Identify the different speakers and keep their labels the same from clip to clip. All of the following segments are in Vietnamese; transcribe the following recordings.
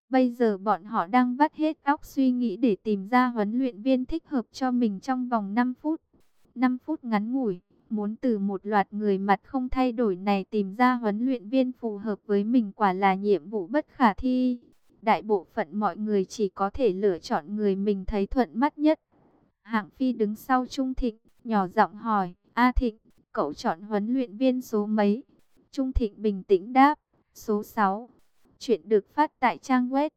Speaker 1: Bây giờ bọn họ đang vắt hết óc suy nghĩ để tìm ra huấn luyện viên thích hợp cho mình trong vòng 5 phút. 5 phút ngắn ngủi, muốn từ một loạt người mặt không thay đổi này tìm ra huấn luyện viên phù hợp với mình quả là nhiệm vụ bất khả thi. Đại bộ phận mọi người chỉ có thể lựa chọn người mình thấy thuận mắt nhất. Hạng Phi đứng sau Trung Thịnh, nhỏ giọng hỏi, A Thịnh, cậu chọn huấn luyện viên số mấy? Trung Thịnh bình tĩnh đáp, số 6. Chuyện được phát tại trang web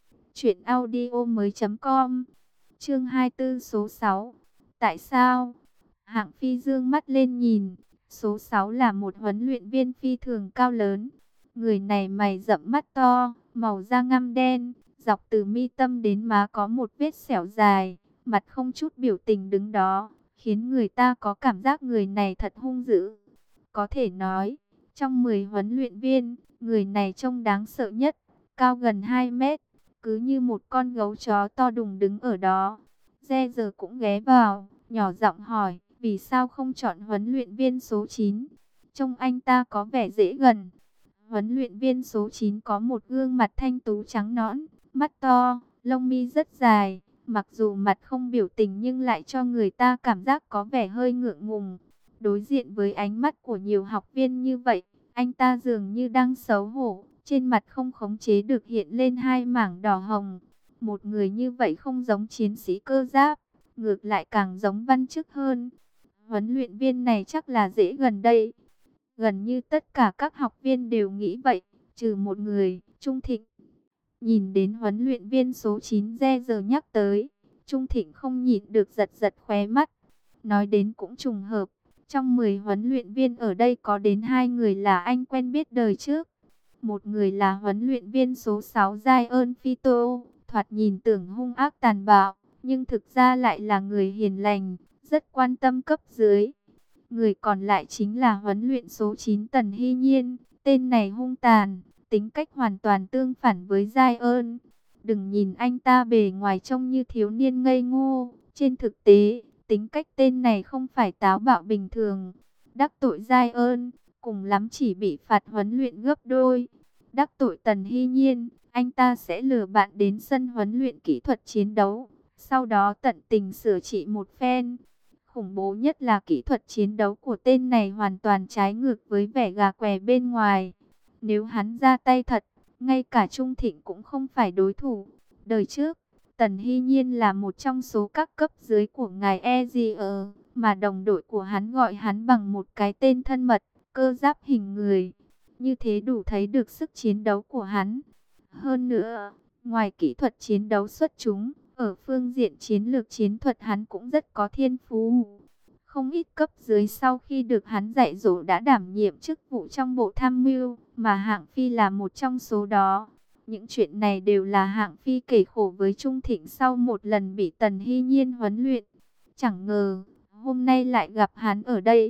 Speaker 1: truyệnaudiomoi.com. Chương 24 số 6. Tại sao? Hạng Phi dương mắt lên nhìn, số 6 là một huấn luyện viên phi thường cao lớn. Người này mày rậm mắt to, màu da ngăm đen, dọc từ mi tâm đến má có một vết sẹo dài, mặt không chút biểu tình đứng đó, khiến người ta có cảm giác người này thật hung dữ. Có thể nói, trong 10 huấn luyện viên, người này trông đáng sợ nhất, cao gần 2 mét, cứ như một con gấu chó to đùng đứng ở đó. Re giờ cũng ghé vào, nhỏ giọng hỏi, vì sao không chọn huấn luyện viên số 9? Trông anh ta có vẻ dễ gần. Huấn luyện viên số 9 có một gương mặt thanh tú trắng nõn, mắt to, lông mi rất dài. Mặc dù mặt không biểu tình nhưng lại cho người ta cảm giác có vẻ hơi ngượng ngùng. Đối diện với ánh mắt của nhiều học viên như vậy, anh ta dường như đang xấu hổ. Trên mặt không khống chế được hiện lên hai mảng đỏ hồng. Một người như vậy không giống chiến sĩ cơ giáp, ngược lại càng giống văn chức hơn. Huấn luyện viên này chắc là dễ gần đây. Gần như tất cả các học viên đều nghĩ vậy, trừ một người, Trung Thịnh. Nhìn đến huấn luyện viên số 9 Re giờ nhắc tới, Trung Thịnh không nhịn được giật giật khóe mắt. Nói đến cũng trùng hợp, trong 10 huấn luyện viên ở đây có đến 2 người là anh quen biết đời trước. Một người là huấn luyện viên số 6 Ryan Fito, thoạt nhìn tưởng hung ác tàn bạo, nhưng thực ra lại là người hiền lành, rất quan tâm cấp dưới. Người còn lại chính là huấn luyện số 9 Tần Hy Nhiên, tên này hung tàn, tính cách hoàn toàn tương phản với Ryan. Đừng nhìn anh ta bề ngoài trông như thiếu niên ngây ngô, trên thực tế, tính cách tên này không phải táo bạo bình thường. Đắc tội Ryan, cùng lắm chỉ bị phạt huấn luyện gấp đôi. Đắc tội Tần Hy Nhiên, anh ta sẽ lừa bạn đến sân huấn luyện kỹ thuật chiến đấu, sau đó tận tình sửa trị một phen. Khủng bố nhất là kỹ thuật chiến đấu của tên này hoàn toàn trái ngược với vẻ gà què bên ngoài. Nếu hắn ra tay thật, ngay cả Trung Thịnh cũng không phải đối thủ. Đời trước, Tần Hy Nhiên là một trong số các cấp dưới của ngài Ezier, mà đồng đội của hắn gọi hắn bằng một cái tên thân mật, cơ giáp hình người. Như thế đủ thấy được sức chiến đấu của hắn. Hơn nữa, ngoài kỹ thuật chiến đấu xuất chúng, ở phương diện chiến lược chiến thuật hắn cũng rất có thiên phú. Không ít cấp dưới sau khi được hắn dạy dỗ đã đảm nhiệm chức vụ trong bộ tham mưu, mà Hạng Phi là một trong số đó. Những chuyện này đều là Hạng Phi kể khổ với Trung Thịnh sau một lần bị Tần Hy Nhiên huấn luyện. Chẳng ngờ, hôm nay lại gặp hắn ở đây.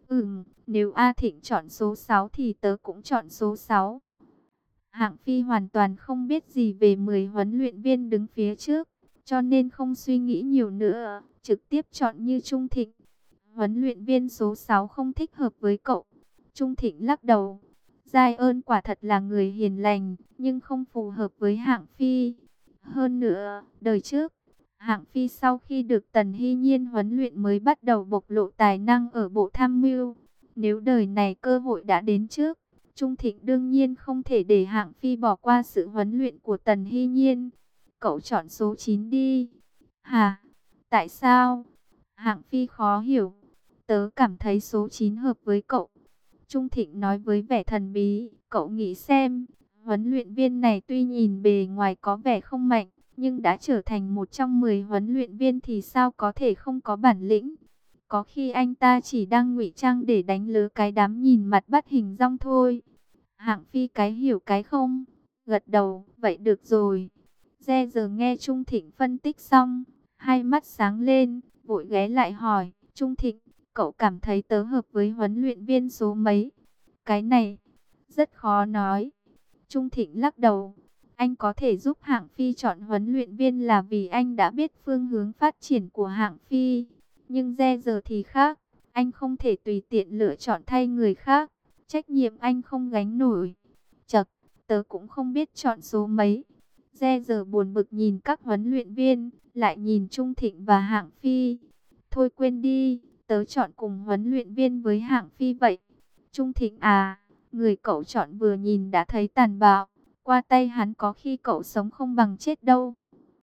Speaker 1: Nếu A Thịnh chọn số 6 thì tớ cũng chọn số 6. Hạng Phi hoàn toàn không biết gì về 10 huấn luyện viên đứng phía trước, cho nên không suy nghĩ nhiều nữa, trực tiếp chọn như Trung Thịnh. Huấn luyện viên số 6 không thích hợp với cậu. Trung Thịnh lắc đầu. Giai ơn quả thật là người hiền lành, nhưng không phù hợp với Hạng Phi. Hơn nữa, đời trước, Hạng Phi sau khi được Tần Hy Nhiên huấn luyện mới bắt đầu bộc lộ tài năng ở bộ tham mưu. Nếu đời này cơ hội đã đến trước, Trung Thịnh đương nhiên không thể để Hạng Phi bỏ qua sự huấn luyện của Tần Hy Nhiên. Cậu chọn số 9 đi. Hả? Tại sao? Hạng Phi khó hiểu. Tớ cảm thấy số 9 hợp với cậu. Trung Thịnh nói với vẻ thần bí. Cậu nghĩ xem, huấn luyện viên này tuy nhìn bề ngoài có vẻ không mạnh, nhưng đã trở thành một trong 10 huấn luyện viên thì sao có thể không có bản lĩnh. Có khi anh ta chỉ đang ngụy trang để đánh lừa cái đám nhìn mặt bắt hình dong thôi. Hạng Phi cái hiểu cái không, gật đầu, vậy được rồi. Re giờ nghe Trung Thịnh phân tích xong, hai mắt sáng lên, vội ghé lại hỏi, Trung Thịnh, cậu cảm thấy tớ hợp với huấn luyện viên số mấy? Cái này, rất khó nói. Trung Thịnh lắc đầu, anh có thể giúp Hạng Phi chọn huấn luyện viên là vì anh đã biết phương hướng phát triển của Hạng Phi. Nhưng Re giờ thì khác, anh không thể tùy tiện lựa chọn thay người khác. Trách nhiệm anh không gánh nổi. Chật, tớ cũng không biết chọn số mấy. Re giờ buồn bực nhìn các huấn luyện viên, lại nhìn Trung Thịnh và Hạng Phi. Thôi quên đi, tớ chọn cùng huấn luyện viên với Hạng Phi vậy. Trung Thịnh à, người cậu chọn vừa nhìn đã thấy tàn bạo, qua tay hắn có khi cậu sống không bằng chết đâu.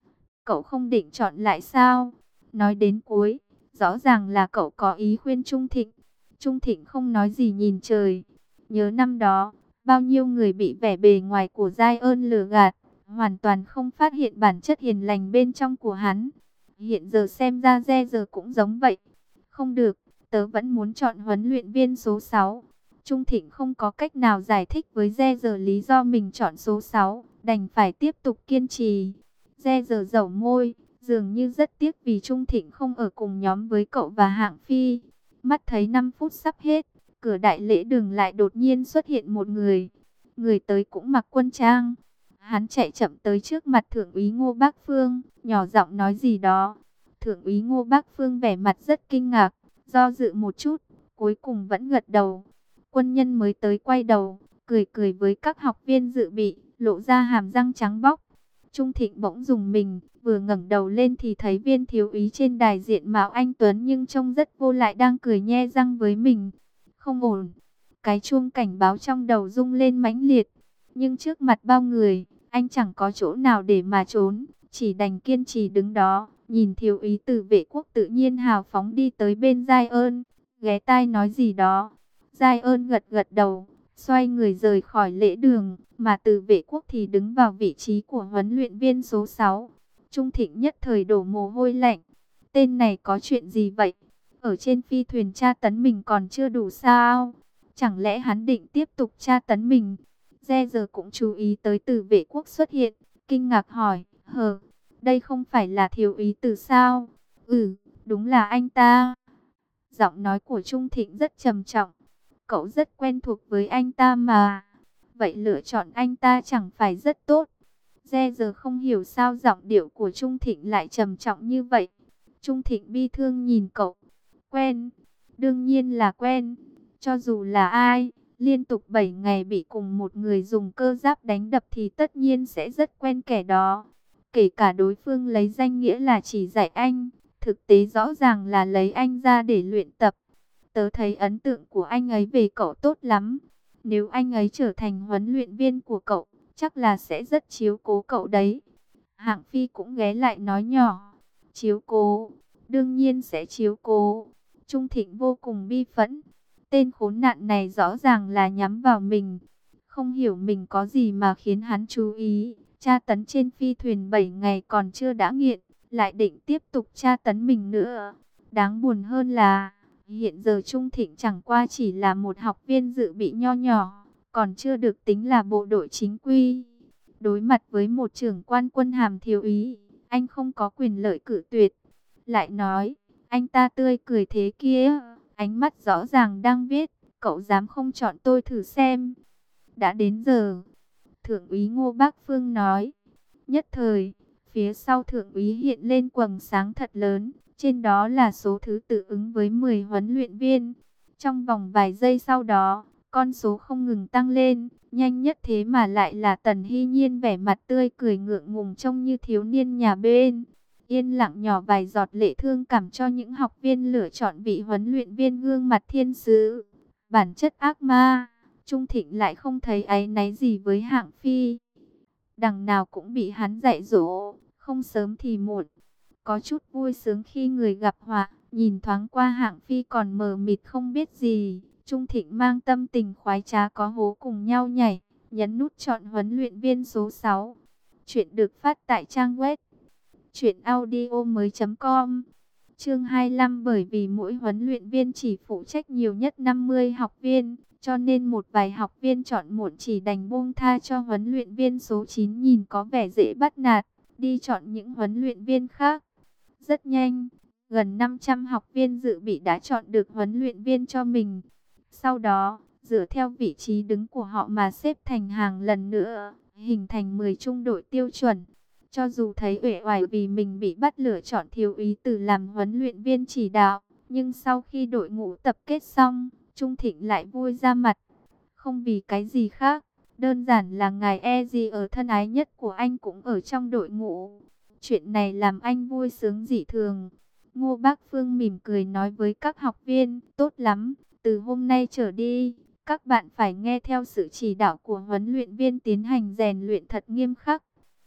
Speaker 1: Cậu không định chọn lại sao? Nói đến cuối, rõ ràng là cậu có ý khuyên Trung Thịnh. Trung Thịnh không nói gì nhìn trời. Nhớ năm đó, bao nhiêu người bị vẻ bề ngoài của Giai ơn lừa gạt, hoàn toàn không phát hiện bản chất hiền lành bên trong của hắn. Hiện giờ xem ra Re giờ cũng giống vậy. Không được, tớ vẫn muốn chọn huấn luyện viên số 6. Trung Thịnh không có cách nào giải thích với Re giờ lý do mình chọn số 6, đành phải tiếp tục kiên trì. Re giờ dẩu môi, dường như rất tiếc vì Trung Thịnh không ở cùng nhóm với cậu và Hạng Phi. Mắt thấy 5 phút sắp hết, cửa đại lễ đường lại đột nhiên xuất hiện một người. Người tới cũng mặc quân trang. Hắn chạy chậm tới trước mặt Thượng úy Ngô Bác Phương, nhỏ giọng nói gì đó. Thượng úy Ngô Bác Phương vẻ mặt rất kinh ngạc, do dự một chút, cuối cùng vẫn gật đầu. Quân nhân mới tới quay đầu, cười cười với các học viên dự bị, lộ ra hàm răng trắng bóc. Trung Thịnh bỗng dùng mình, vừa ngẩng đầu lên thì thấy Viên thiếu úy trên đài diện mạo anh tuấn nhưng trông rất vô lại đang cười nhe răng với mình. Không ổn. Cái chuông cảnh báo trong đầu rung lên mãnh liệt, nhưng trước mặt bao người, anh chẳng có chỗ nào để mà trốn, chỉ đành kiên trì đứng đó, nhìn thiếu úy Từ Vệ Quốc tự nhiên hào phóng đi tới bên Giai ơn, ghé tai nói gì đó. Giai ơn gật gật đầu, xoay người rời khỏi lễ đường, mà Từ Vệ Quốc thì đứng vào vị trí của huấn luyện viên số 6. Trung Thịnh nhất thời đổ mồ hôi lạnh. Tên này có chuyện gì vậy? Ở trên phi thuyền tra tấn mình còn chưa đủ sao? Chẳng lẽ hắn định tiếp tục tra tấn mình? Re giờ cũng chú ý tới Từ Vệ Quốc xuất hiện, kinh ngạc hỏi, đây không phải là thiếu úy Từ sao? Ừ, đúng là anh ta. Giọng nói của Trung Thịnh rất trầm trọng. Cậu rất quen thuộc với anh ta mà. Vậy lựa chọn anh ta chẳng phải rất tốt. Re giờ không hiểu sao giọng điệu của Trung Thịnh lại trầm trọng như vậy. Trung Thịnh bi thương nhìn cậu. Quen, đương nhiên là quen. Cho dù là ai, liên tục 7 ngày bị cùng một người dùng cơ giáp đánh đập thì tất nhiên sẽ rất quen kẻ đó. Kể cả đối phương lấy danh nghĩa là chỉ dạy anh, thực tế rõ ràng là lấy anh ra để luyện tập. Tớ thấy ấn tượng của anh ấy về cậu tốt lắm. Nếu anh ấy trở thành huấn luyện viên của cậu, chắc là sẽ rất chiếu cố cậu đấy. Hạng Phi cũng ghé lại nói nhỏ. Chiếu cố, đương nhiên sẽ chiếu cố. Trung Thịnh vô cùng bi phẫn. Tên khốn nạn này rõ ràng là nhắm vào mình. Không hiểu mình có gì mà khiến hắn chú ý. Tra tấn trên phi thuyền 7 ngày còn chưa đã nghiện, lại định tiếp tục tra tấn mình nữa. Đáng buồn hơn là hiện giờ Trung Thịnh chẳng qua chỉ là một học viên dự bị nho nhỏ, còn chưa được tính là bộ đội chính quy. Đối mặt với một trưởng quan quân hàm thiếu úy, anh không có quyền lợi cự tuyệt. Lại nói, anh ta tươi cười thế kia, ánh mắt rõ ràng đang viết, cậu dám không chọn tôi thử xem. Đã đến giờ, Thượng úy Ngô Bác Phương nói. Nhất thời, phía sau Thượng úy hiện lên quầng sáng thật lớn. Trên đó là số thứ tự ứng với 10 huấn luyện viên. Trong vòng vài giây sau đó, con số không ngừng tăng lên. Nhanh nhất thế mà lại là Tần Hy Nhiên vẻ mặt tươi cười ngượng ngùng trông như thiếu niên nhà bên. Yên lặng nhỏ vài giọt lệ thương cảm cho những học viên lựa chọn vị huấn luyện viên gương mặt thiên sứ. Bản chất ác ma, Trung Thịnh lại không thấy áy náy gì với Hạng Phi. Đằng nào cũng bị hắn dạy dỗ, không sớm thì muộn. Có chút vui sướng khi người gặp họa, nhìn thoáng qua Hạng Phi còn mờ mịt không biết gì. Trung Thịnh mang tâm tình khoái trá có hố cùng nhau nhảy, nhấn nút chọn huấn luyện viên số 6. Chuyện được phát tại trang web truyệnaudiomoi.com. Chương 25, bởi vì mỗi huấn luyện viên chỉ phụ trách nhiều nhất 50 học viên, cho nên một vài học viên chọn muộn chỉ đành buông tha cho huấn luyện viên số 9 nhìn có vẻ dễ bắt nạt, đi chọn những huấn luyện viên khác. Rất nhanh, gần 500 học viên dự bị đã chọn được huấn luyện viên cho mình. Sau đó, dựa theo vị trí đứng của họ mà xếp thành hàng lần nữa, hình thành 10 trung đội tiêu chuẩn. Cho dù thấy uể oải vì mình bị bắt lựa chọn thiếu úy Từ làm huấn luyện viên chỉ đạo, nhưng sau khi đội ngũ tập kết xong, Trung Thịnh lại vui ra mặt. Không vì cái gì khác, Đơn giản là ngài ở thân ái nhất của anh cũng ở trong đội ngũ. Chuyện này làm anh vui sướng dị thường. Ngô Bác Phương mỉm cười nói với các học viên, tốt lắm, từ hôm nay trở đi, các bạn phải nghe theo sự chỉ đạo của huấn luyện viên tiến hành rèn luyện thật nghiêm khắc.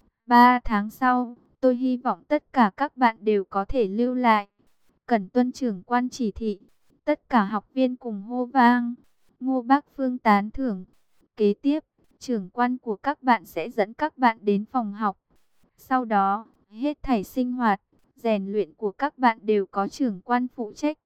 Speaker 1: 3 tháng sau, tôi hy vọng tất cả các bạn đều có thể lưu lại. Cần tuân trưởng quan chỉ thị. Tất cả học viên cùng hô vang. Ngô Bác Phương tán thưởng. Kế tiếp, trưởng quan của các bạn sẽ dẫn các bạn đến phòng học. Sau đó, hết thảy sinh hoạt, rèn luyện của các bạn đều có trưởng quan phụ trách.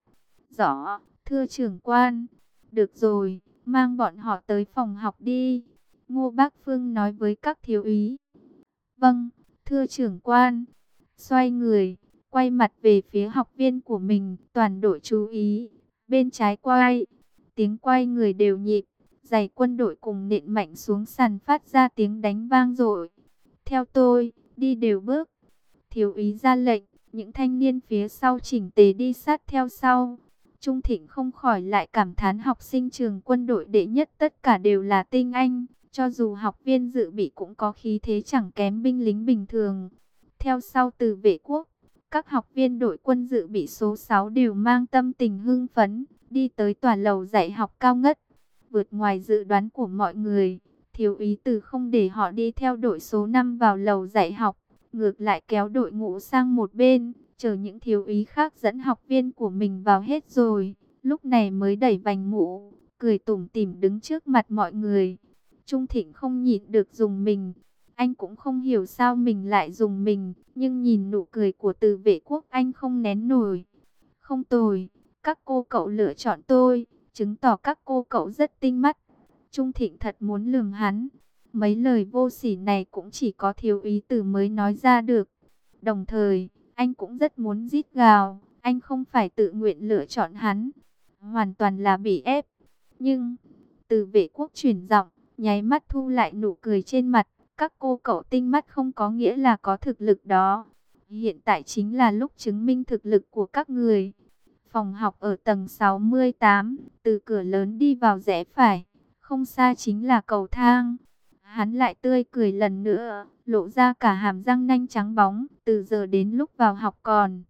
Speaker 1: Rõ, thưa trưởng quan. Được rồi, mang bọn họ tới phòng học đi. Ngô Bác Phương nói với các thiếu úy. Vâng, thưa trưởng quan. Xoay người, quay mặt về phía học viên của mình, toàn đội chú ý. Bên trái quay, tiếng quay người đều nhịp, giày quân đội cùng nện mạnh xuống sàn phát ra tiếng đánh vang dội. Theo tôi, đi đều bước. Thiếu úy ra lệnh, những thanh niên phía sau chỉnh tề đi sát theo sau. Trung Thịnh không khỏi lại cảm thán học sinh trường quân đội đệ nhất tất cả đều là tinh anh. Cho dù học viên dự bị cũng có khí thế chẳng kém binh lính bình thường. Theo sau từ vệ quốc, các học viên đội quân dự bị số 6 đều mang tâm tình hưng phấn, đi tới tòa lầu dạy học cao ngất. Vượt ngoài dự đoán của mọi người, thiếu úy Từ không để họ đi theo đội số 5 vào lầu dạy học, ngược lại kéo đội ngũ sang một bên, chờ những thiếu úy khác dẫn học viên của mình vào hết rồi, lúc này mới đẩy vành mũ, cười tủm tỉm đứng trước mặt mọi người. Trung Thịnh không nhịn được dùng mình. Anh cũng không hiểu sao mình lại dùng mình, nhưng nhìn nụ cười của Từ vệ quốc anh không nén nổi. Không tồi, các cô cậu lựa chọn tôi, chứng tỏ các cô cậu rất tinh mắt. Trung Thịnh thật muốn lườm hắn. Mấy lời vô sỉ này cũng chỉ có thiếu úy Từ mới nói ra được. Đồng thời, anh cũng rất muốn rít gào, anh không phải tự nguyện lựa chọn hắn, hoàn toàn là bị ép. Nhưng, Từ vệ quốc chuyển giọng, nháy mắt thu lại nụ cười trên mặt. Các cô cậu tinh mắt không có nghĩa là có thực lực đó. Hiện tại chính là lúc chứng minh thực lực của các người. Phòng học ở tầng 68, từ cửa lớn đi vào rẽ phải, không xa chính là cầu thang. Hắn lại tươi cười lần nữa, lộ ra cả hàm răng nanh trắng bóng, từ giờ đến lúc vào học còn.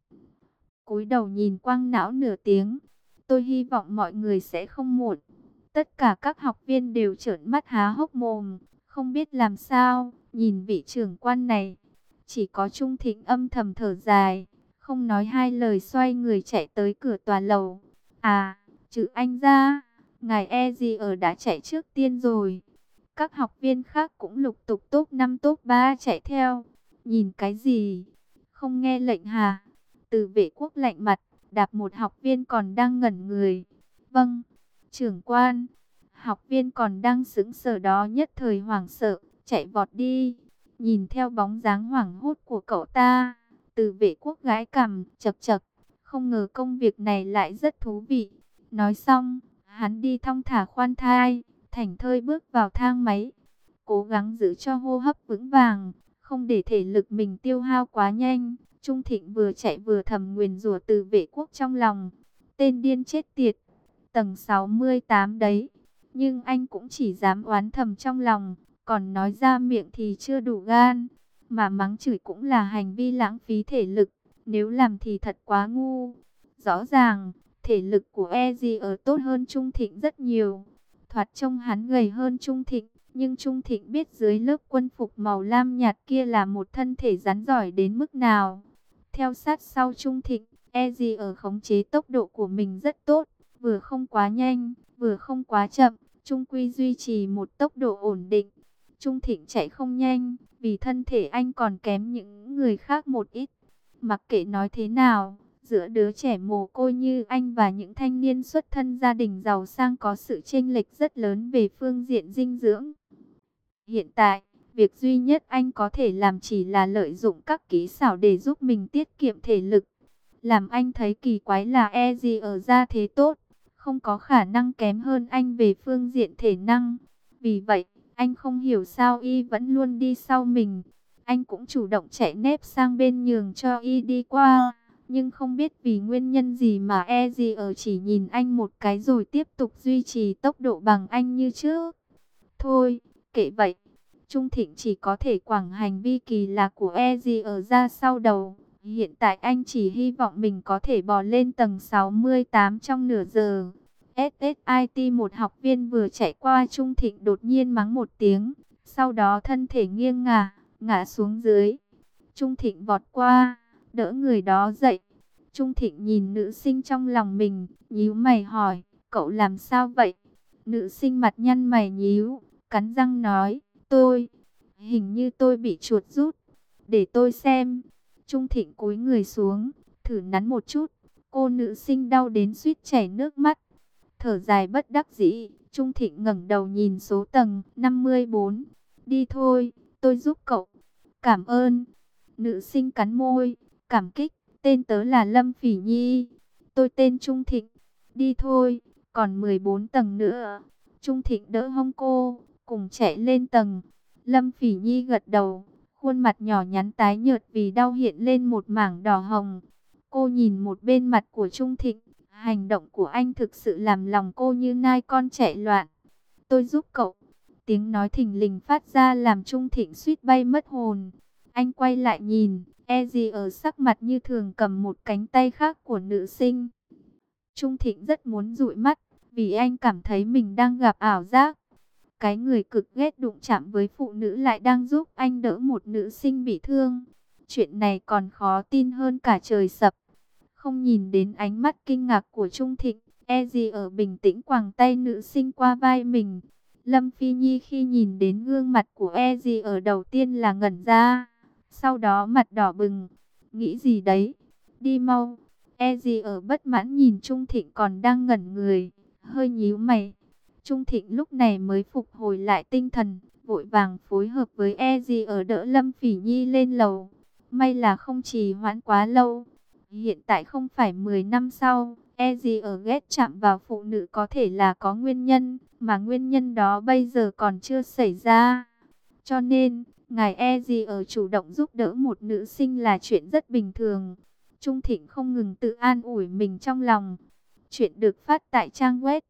Speaker 1: Cúi đầu nhìn quang não nửa tiếng, tôi hy vọng mọi người sẽ không muộn. Tất cả các học viên đều trợn mắt há hốc mồm, không biết làm sao, nhìn vị trưởng quan này. Chỉ có Trung Thịnh âm thầm thở dài, không nói hai lời xoay người chạy tới cửa tòa lầu. À, trừ anh ra, ngài đã chạy trước tiên rồi. Các học viên khác cũng lục tục top 5 top 3 chạy theo. Nhìn cái gì? Không nghe lệnh hả? Từ vệ quốc lạnh mặt, đạp một học viên còn đang ngẩn người. Vâng, trưởng quan. Học viên còn đang sững sờ đó nhất thời hoảng sợ, chạy vọt đi. Nhìn theo bóng dáng hoảng hốt của cậu ta, Từ vệ quốc gãi cằm, chậc chậc, không ngờ công việc này lại rất thú vị. Nói xong, hắn đi thong thả khoan thai, thảnh thơi bước vào thang máy, cố gắng giữ cho hô hấp vững vàng, không để thể lực mình tiêu hao quá nhanh. Trung Thịnh vừa chạy vừa thầm nguyền rủa Từ vệ quốc trong lòng. Tên điên chết tiệt, tầng 68 đấy. Nhưng anh cũng chỉ dám oán thầm trong lòng, còn nói ra miệng thì chưa đủ gan. Mà mắng chửi cũng là hành vi lãng phí thể lực, nếu làm thì thật quá ngu. Rõ ràng, thể lực của ở tốt hơn Trung Thịnh rất nhiều. Thoạt trông hắn gầy hơn Trung Thịnh, nhưng Trung Thịnh biết dưới lớp quân phục màu lam nhạt kia là một thân thể rắn giỏi đến mức nào. Theo sát sau Trung Thịnh, ở khống chế tốc độ của mình rất tốt, vừa không quá nhanh, vừa không quá chậm, trung quy duy trì một tốc độ ổn định. Trung Thịnh chạy không nhanh, vì thân thể anh còn kém những người khác một ít. Mặc kệ nói thế nào, giữa đứa trẻ mồ côi như anh và những thanh niên xuất thân gia đình giàu sang có sự chênh lệch rất lớn về phương diện dinh dưỡng. Hiện tại, việc duy nhất anh có thể làm chỉ là lợi dụng các kỹ xảo để giúp mình tiết kiệm thể lực. Làm anh thấy kỳ quái là ở ra thế tốt, không có khả năng kém hơn anh về phương diện thể năng. Vì vậy, anh không hiểu sao y vẫn luôn đi sau mình. Anh cũng chủ động chạy nép sang bên nhường cho y đi qua. Nhưng không biết vì nguyên nhân gì mà chỉ nhìn anh một cái rồi tiếp tục duy trì tốc độ bằng anh như trước. Thôi, kệ vậy. Trung Thịnh chỉ có thể quẳng hành vi kỳ lạ của EZ ở ra sau đầu. Hiện tại anh chỉ hy vọng mình có thể bò lên tầng 68 trong nửa giờ. SSIT, một học viên vừa chạy qua Trung Thịnh đột nhiên mắng một tiếng. Sau đó thân thể nghiêng ngả xuống dưới. Trung Thịnh vọt qua, đỡ người đó dậy. Trung Thịnh nhìn nữ sinh trong lòng mình, nhíu mày hỏi, cậu làm sao vậy? Nữ sinh mặt nhăn mày nhíu, cắn răng nói, hình như tôi bị chuột rút. Để tôi xem. Trung Thịnh cúi người xuống, thử nắn một chút. Cô nữ sinh đau đến suýt chảy nước mắt. Thở dài bất đắc dĩ, Trung Thịnh ngẩng đầu nhìn số tầng 54. Đi thôi, tôi giúp cậu. Cảm ơn. Nữ sinh cắn môi, cảm kích. Tên tớ là Lâm Phỉ Nhi. Tôi tên Trung Thịnh. Đi thôi, còn 14 tầng nữa. Trung Thịnh đỡ hông cô, cùng chạy lên tầng. Lâm Phỉ Nhi gật đầu, khuôn mặt nhỏ nhắn tái nhợt vì đau hiện lên một mảng đỏ hồng. Cô nhìn một bên mặt của Trung Thịnh, hành động của anh thực sự làm lòng cô như nai con chạy loạn. Tôi giúp cậu. Tiếng nói thình lình phát ra làm Trung Thịnh suýt bay mất hồn. Anh quay lại nhìn, Eddie ở sắc mặt như thường cầm một cánh tay khác của nữ sinh. Trung Thịnh rất muốn dụi mắt, vì anh cảm thấy mình đang gặp ảo giác. Cái người cực ghét đụng chạm với phụ nữ lại đang giúp anh đỡ một nữ sinh bị thương. Chuyện này còn khó tin hơn cả trời sập. Không nhìn đến ánh mắt kinh ngạc của Trung Thịnh, Eddie ở bình tĩnh quàng tay nữ sinh qua vai mình. Lâm Phi Nhi khi nhìn đến gương mặt của Eddie ở đầu tiên là ngẩn ra, sau đó mặt đỏ bừng. Nghĩ gì đấy? Đi mau. Eddie ở bất mãn nhìn Trung Thịnh còn đang ngẩn người, hơi nhíu mày. Trung Thịnh lúc này mới phục hồi lại tinh thần, vội vàng phối hợp với Eddie ở đỡ Lâm Phỉ Nhi lên lầu. May là không trì hoãn quá lâu. Hiện tại không phải 10 năm sau, Eddie ở ghét chạm vào phụ nữ có thể là có nguyên nhân, mà nguyên nhân đó bây giờ còn chưa xảy ra. Cho nên, ngài Eddie ở chủ động giúp đỡ một nữ sinh là chuyện rất bình thường. Trung Thịnh không ngừng tự an ủi mình trong lòng. Chuyện được phát tại trang web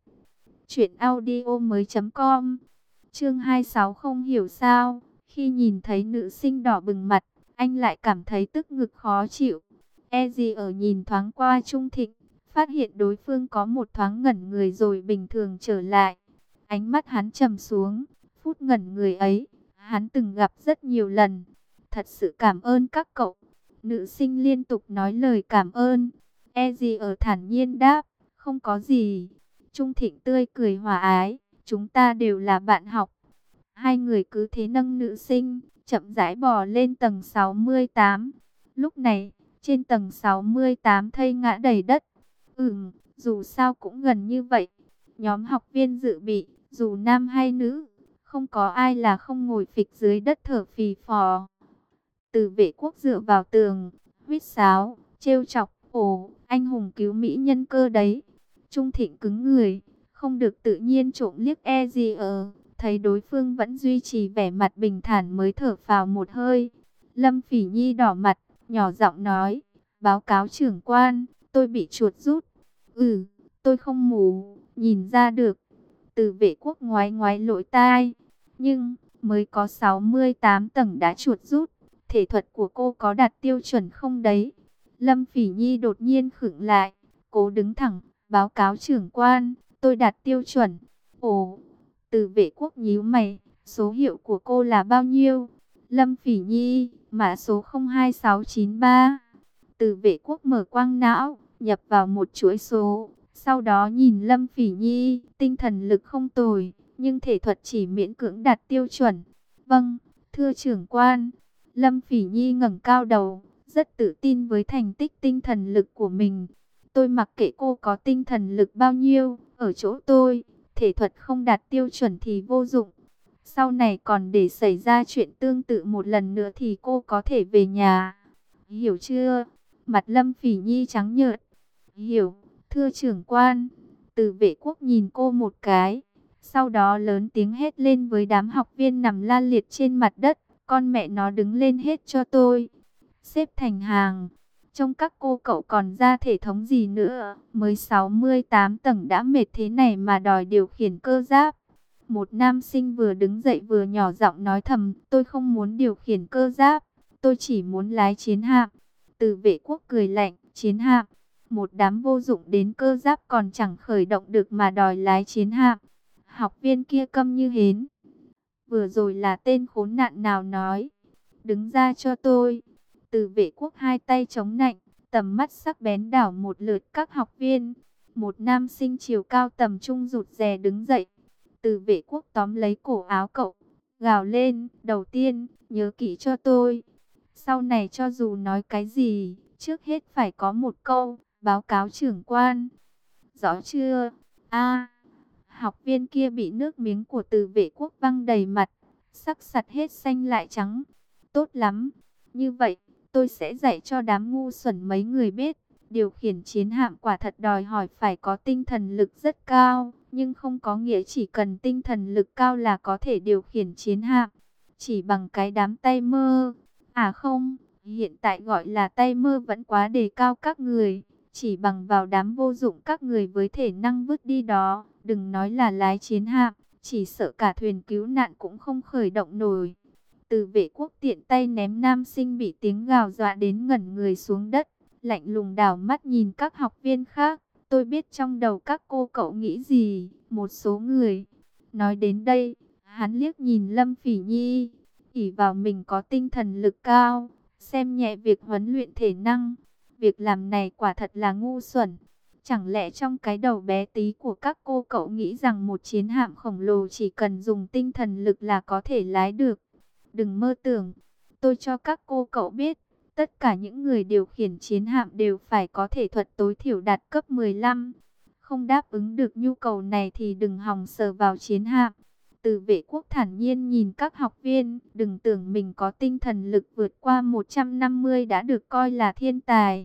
Speaker 1: truyệnaudiomoi.com. Chương 26 không hiểu sao, khi nhìn thấy nữ sinh đỏ bừng mặt, anh lại cảm thấy tức ngực khó chịu. Eddie ở nhìn thoáng qua Trung Thịnh, phát hiện đối phương có một thoáng ngẩn người rồi bình thường trở lại. Ánh mắt hắn trầm xuống, phút ngẩn người ấy, hắn từng gặp rất nhiều lần. Thật sự cảm ơn các cậu. Nữ sinh liên tục nói lời cảm ơn. Eddie ở thản nhiên đáp, không có gì. Trung Thịnh tươi cười hòa ái, chúng ta đều là bạn học. Hai người cứ thế nâng nữ sinh, chậm rãi bò lên tầng 68. Lúc này, trên tầng 68 thây ngã đầy đất. Dù sao cũng gần như vậy. Nhóm học viên dự bị, dù nam hay nữ, không có ai là không ngồi phịch dưới đất thở phì phò. Từ Vệ Quốc dựa vào tường, huýt sáo, trêu chọc, ồ, anh hùng cứu mỹ nhân cơ đấy. Trung Thịnh cứng người, không được tự nhiên trộm liếc Eddie ở, thấy đối phương vẫn duy trì vẻ mặt bình thản mới thở phào một hơi. Lâm Phỉ Nhi đỏ mặt, nhỏ giọng nói, báo cáo trưởng quan, tôi bị chuột rút. Tôi không mù, nhìn ra được. Từ Vệ Quốc ngoái ngoái lỗ tai, nhưng mới có 68 tầng đã chuột rút. Thể thuật của cô có đạt tiêu chuẩn không đấy? Lâm Phỉ Nhi đột nhiên khựng lại, cố đứng thẳng, báo cáo trưởng quan, tôi đạt tiêu chuẩn. Ồ, Từ Vệ Quốc nhíu mày, số hiệu của cô là bao nhiêu? Lâm Phỉ Nhi, mã số 02693. Từ Vệ Quốc mở quang não, nhập vào một chuỗi số, sau đó nhìn Lâm Phỉ Nhi, tinh thần lực không tồi, nhưng thể thuật chỉ miễn cưỡng đạt tiêu chuẩn. Vâng, thưa trưởng quan. Lâm Phỉ Nhi ngẩng cao đầu, rất tự tin với thành tích tinh thần lực của mình. Tôi mặc kệ cô có tinh thần lực bao nhiêu, ở chỗ tôi, thể thuật không đạt tiêu chuẩn thì vô dụng. Sau này còn để xảy ra chuyện tương tự một lần nữa thì cô có thể về nhà. Hiểu chưa? Mặt Lâm Phỉ Nhi trắng nhợt. Hiểu, thưa trưởng quan. Từ Vệ Quốc nhìn cô một cái, sau đó lớn tiếng hét lên với đám học viên nằm la liệt trên mặt đất. Con mẹ nó đứng lên hết cho tôi. Xếp thành hàng. Trong các cô cậu còn ra thể thống gì nữa. Mới 68 tầng đã mệt thế này mà đòi điều khiển cơ giáp. Một nam sinh vừa đứng dậy vừa nhỏ giọng nói thầm, tôi không muốn điều khiển cơ giáp, tôi chỉ muốn lái chiến hạm. Từ Vệ Quốc cười lạnh, chiến hạm, một đám vô dụng đến cơ giáp còn chẳng khởi động được mà đòi lái chiến hạm. Học viên kia câm như hến. Vừa rồi là tên khốn nạn nào nói, đứng ra cho tôi. Từ Vệ Quốc hai tay chống nạnh, tầm mắt sắc bén đảo một lượt các học viên. Một nam sinh chiều cao tầm trung rụt rè đứng dậy. Từ Vệ Quốc tóm lấy cổ áo cậu, gào lên, đầu tiên, nhớ kỹ cho tôi. Sau này cho dù nói cái gì, trước hết phải có một câu, báo cáo trưởng quan. Rõ chưa? A. Học viên kia bị nước miếng của Từ Vệ Quốc văng đầy mặt, sắc sặt hết xanh lại trắng. Tốt lắm, như vậy, tôi sẽ dạy cho đám ngu xuẩn mấy người biết. Điều khiển chiến hạm quả thật đòi hỏi phải có tinh thần lực rất cao, nhưng không có nghĩa chỉ cần tinh thần lực cao là có thể điều khiển chiến hạm. Chỉ bằng cái đám tay mơ. À không, hiện tại gọi là tay mơ vẫn quá đề cao các người. Chỉ bằng vào đám vô dụng các người với thể năng vứt đi đó, đừng nói là lái chiến hạm, chỉ sợ cả thuyền cứu nạn cũng không khởi động nổi. Từ Vệ Quốc tiện tay ném nam sinh bị tiếng gào dọa đến ngẩn người xuống đất, lạnh lùng đảo mắt nhìn các học viên khác. Tôi biết trong đầu các cô cậu nghĩ gì, một số người. Nói đến đây, hắn liếc nhìn Lâm Phỉ Nhi, ỷ vào mình có tinh thần lực cao, xem nhẹ việc huấn luyện thể năng. Việc làm này quả thật là ngu xuẩn. Chẳng lẽ trong cái đầu bé tí của các cô cậu nghĩ rằng một chiến hạm khổng lồ chỉ cần dùng tinh thần lực là có thể lái được? Đừng mơ tưởng. Tôi cho các cô cậu biết, tất cả những người điều khiển chiến hạm đều phải có thể thuật tối thiểu đạt cấp 15. Không đáp ứng được nhu cầu này thì đừng hòng sờ vào chiến hạm. Từ Vệ Quốc thản nhiên nhìn các học viên, đừng tưởng mình có tinh thần lực vượt qua 150 đã được coi là thiên tài.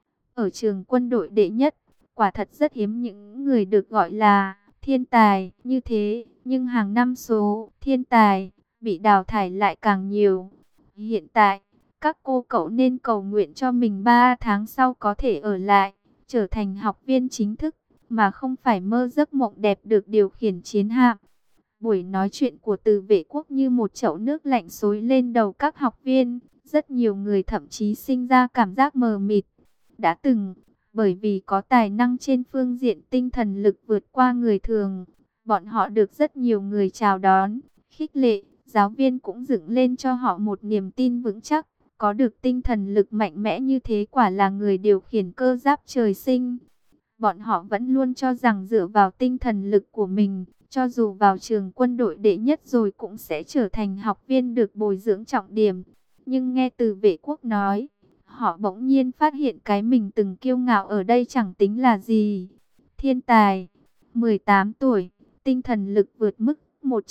Speaker 1: Ở trường quân đội đệ nhất, quả thật rất hiếm những người được gọi là thiên tài như thế, nhưng hàng năm số thiên tài bị đào thải lại càng nhiều. Hiện tại, các cô cậu nên cầu nguyện cho mình 3 tháng sau có thể ở lại, trở thành học viên chính thức, mà không phải mơ giấc mộng đẹp được điều khiển chiến hạm. Buổi nói chuyện của Từ Vệ Quốc như một chậu nước lạnh xối lên đầu các học viên. Rất nhiều người thậm chí sinh ra cảm giác mờ mịt. Đã từng, bởi vì có tài năng trên phương diện tinh thần lực vượt qua người thường, bọn họ được rất nhiều người chào đón, khích lệ. Giáo viên cũng dựng lên cho họ một niềm tin vững chắc. Có được tinh thần lực mạnh mẽ như thế quả là người điều khiển cơ giáp trời sinh. Bọn họ vẫn luôn cho rằng dựa vào tinh thần lực của mình, cho dù vào trường quân đội đệ nhất rồi cũng sẽ trở thành học viên được bồi dưỡng trọng điểm. Nhưng nghe Từ Vệ Quốc nói, họ bỗng nhiên phát hiện cái mình từng kiêu ngạo ở đây chẳng tính là gì. Thiên tài, 18 tuổi, tinh thần lực vượt mức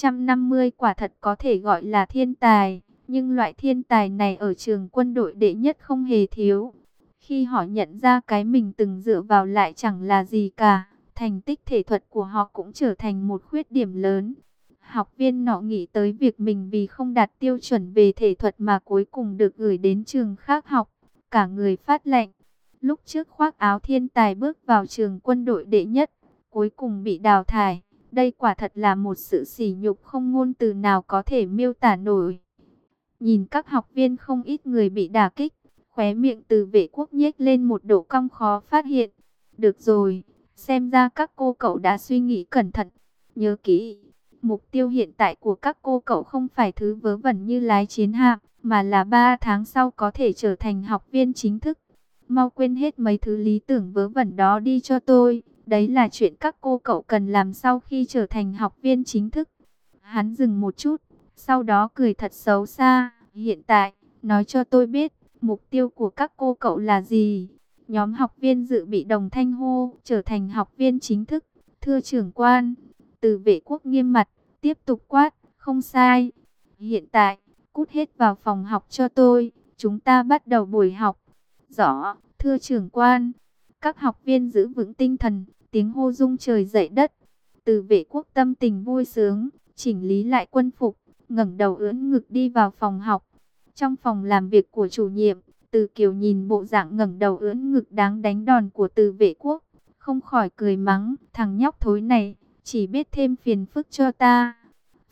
Speaker 1: 150 quả thật có thể gọi là thiên tài. Nhưng loại thiên tài này ở trường quân đội đệ nhất không hề thiếu. Khi họ nhận ra cái mình từng dựa vào lại chẳng là gì cả, thành tích thể thuật của họ cũng trở thành một khuyết điểm lớn. Học viên nọ nghĩ tới việc mình vì không đạt tiêu chuẩn về thể thuật mà cuối cùng được gửi đến trường khác học. Cả người phát lạnh. Lúc trước khoác áo thiên tài bước vào trường quân đội đệ nhất, cuối cùng bị đào thải. Đây quả thật là một sự sỉ nhục không ngôn từ nào có thể miêu tả nổi. Nhìn các học viên không ít người bị đả kích, khóe miệng Từ Vệ Quốc nhếch lên một độ cong khó phát hiện. Được rồi, xem ra các cô cậu đã suy nghĩ cẩn thận. Nhớ kỹ, mục tiêu hiện tại của các cô cậu không phải thứ vớ vẩn như lái chiến hạm, mà là 3 tháng sau có thể trở thành học viên chính thức. Mau quên hết mấy thứ lý tưởng vớ vẩn đó đi cho tôi. Đấy là chuyện các cô cậu cần làm sau khi trở thành học viên chính thức. Hắn dừng một chút, sau đó cười thật xấu xa. Hiện tại, nói cho tôi biết, mục tiêu của các cô cậu là gì? Nhóm học viên dự bị đồng thanh hô, trở thành học viên chính thức. Thưa trưởng quan, Từ Vệ Quốc nghiêm mặt, tiếp tục quát, không sai. Hiện tại, cút hết vào phòng học cho tôi, chúng ta bắt đầu buổi học. Rõ, thưa trưởng quan. Các học viên giữ vững tinh thần, tiếng hô rung trời dậy đất. Từ Vệ Quốc tâm tình vui sướng, chỉnh lý lại quân phục, ngẩng đầu ưỡn ngực đi vào phòng học. Trong phòng làm việc của chủ nhiệm, Từ Kiều nhìn bộ dạng ngẩng đầu ưỡn ngực đáng đánh đòn của Từ Vệ Quốc, không khỏi cười mắng, thằng nhóc thối này, chỉ biết thêm phiền phức cho ta.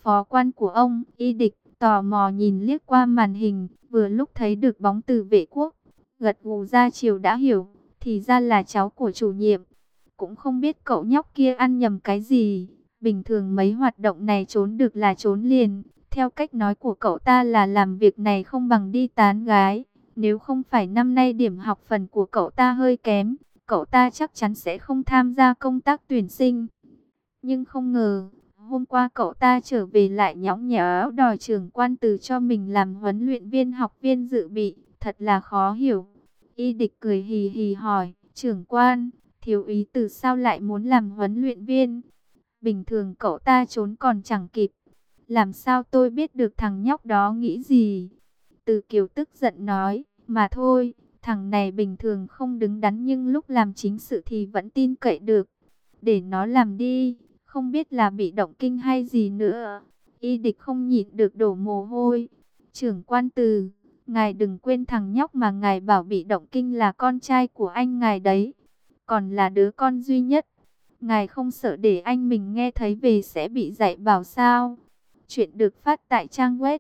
Speaker 1: phó quan của ông. Y Địch tò mò nhìn liếc qua màn hình, vừa lúc thấy được bóng Từ Vệ Quốc, gật gù ra chiều đã hiểu, thì ra là cháu của chủ nhiệm. Cũng không biết cậu nhóc kia ăn nhầm cái gì, bình thường mấy hoạt động này trốn được là trốn liền. Theo cách nói của cậu ta là làm việc này không bằng đi tán gái. Nếu không phải năm nay điểm học phần của cậu ta hơi kém, cậu ta chắc chắn sẽ không tham gia công tác tuyển sinh. Nhưng không ngờ, hôm qua cậu ta trở về lại nhõng nhẽo đòi trưởng quan Từ cho mình làm huấn luyện viên học viên dự bị, thật là khó hiểu. Y Địch cười hì hì hỏi, trưởng quan, thiếu úy Từ sao lại muốn làm huấn luyện viên? Bình thường cậu ta trốn còn chẳng kịp. Làm sao tôi biết được thằng nhóc đó nghĩ gì? Từ Kiều tức giận nói, mà thôi, thằng này bình thường không đứng đắn nhưng lúc làm chính sự thì vẫn tin cậy được. Để nó làm đi, không biết là bị động kinh hay gì nữa. Y Địch không nhịn được đổ mồ hôi. Trưởng quan Từ, ngài đừng quên thằng nhóc mà ngài bảo bị động kinh là con trai của anh ngài đấy. Còn là đứa con duy nhất. Ngài không sợ để anh mình nghe thấy về sẽ bị dạy bảo sao? Chuyện được phát tại trang web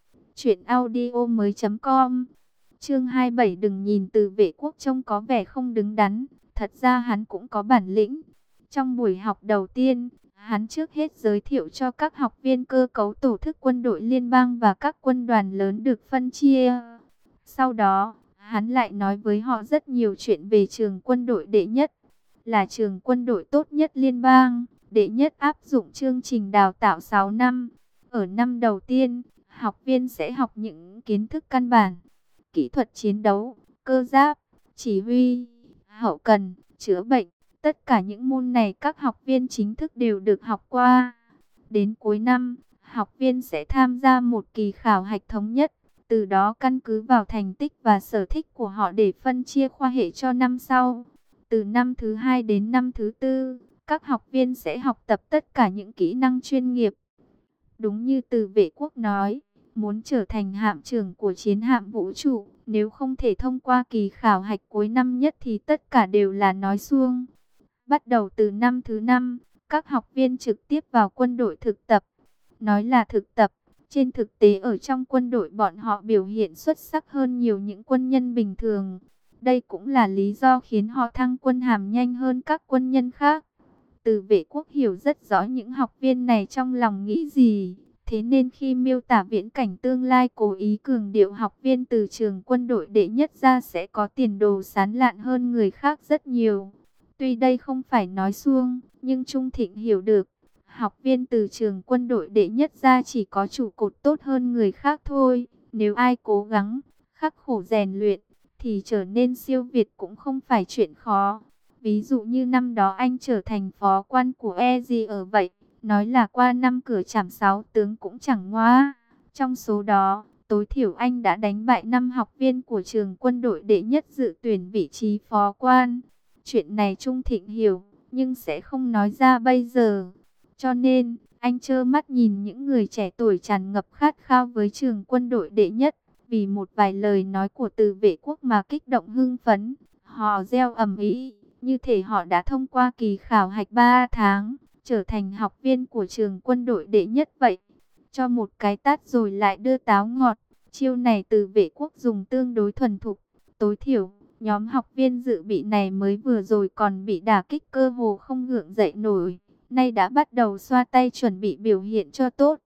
Speaker 1: truyệnaudiomoi.com. Chương 27, đừng nhìn Từ Vệ Quốc trông có vẻ không đứng đắn, thật ra hắn cũng có bản lĩnh. Trong buổi học đầu tiên, hắn trước hết giới thiệu cho các học viên cơ cấu tổ chức quân đội liên bang và các quân đoàn lớn được phân chia. Sau đó, hắn lại nói với họ rất nhiều chuyện về trường quân đội đệ nhất, là trường quân đội tốt nhất liên bang, đệ nhất áp dụng chương trình đào tạo 6 năm. Ở năm đầu tiên, học viên sẽ học những kiến thức căn bản, kỹ thuật chiến đấu, cơ giáp, chỉ huy, hậu cần, chữa bệnh. Tất cả những môn này các học viên chính thức đều được học qua. Đến cuối năm, học viên sẽ tham gia một kỳ khảo hạch thống nhất. Từ đó căn cứ vào thành tích và sở thích của họ để phân chia khoa hệ cho năm sau. Từ năm thứ 2 đến năm thứ 4, các học viên sẽ học tập tất cả những kỹ năng chuyên nghiệp. Đúng như Từ Vệ Quốc nói, muốn trở thành hạm trưởng của chiến hạm vũ trụ, nếu không thể thông qua kỳ khảo hạch cuối năm nhất thì tất cả đều là nói suông. Bắt đầu từ năm thứ 5, các học viên trực tiếp vào quân đội thực tập. Nói là thực tập, trên thực tế ở trong quân đội bọn họ biểu hiện xuất sắc hơn nhiều những quân nhân bình thường. Đây cũng là lý do khiến họ thăng quân hàm nhanh hơn các quân nhân khác. Từ Vệ Quốc hiểu rất rõ những học viên này trong lòng nghĩ gì. Thế nên khi miêu tả viễn cảnh tương lai cố ý cường điệu học viên từ trường quân đội đệ nhất ra sẽ có tiền đồ sáng lạn hơn người khác rất nhiều. Tuy đây không phải nói suông, nhưng Trung Thịnh hiểu được. Học viên từ trường quân đội đệ nhất ra chỉ có trụ cột tốt hơn người khác thôi. Nếu ai cố gắng, khắc khổ rèn luyện, thì trở nên siêu việt cũng không phải chuyện khó. Ví dụ như năm đó anh trở thành phó quan của EG ở vậy. Nói là qua năm cửa trảm 6 tướng cũng chẳng ngoa. Trong số đó, tối thiểu anh đã đánh bại 5 học viên của trường quân đội đệ nhất dự tuyển vị trí phó quan. Chuyện này Trung Thịnh hiểu, nhưng sẽ không nói ra bây giờ. Cho nên, anh trơ mắt nhìn những người trẻ tuổi tràn ngập khát khao với trường quân đội đệ nhất. Vì một vài lời nói của Từ Vệ Quốc mà kích động hưng phấn, họ reo ầm ĩ, như thể họ đã thông qua kỳ khảo hạch 3 tháng, trở thành học viên của trường quân đội đệ nhất vậy. Cho một cái tát rồi lại đưa táo ngọt, chiêu này Từ Vệ Quốc dùng tương đối thuần thục. Tối thiểu, nhóm học viên dự bị này mới vừa rồi còn bị đả kích cơ hồ không gượng dậy nổi, nay đã bắt đầu xoa tay chuẩn bị biểu hiện cho tốt.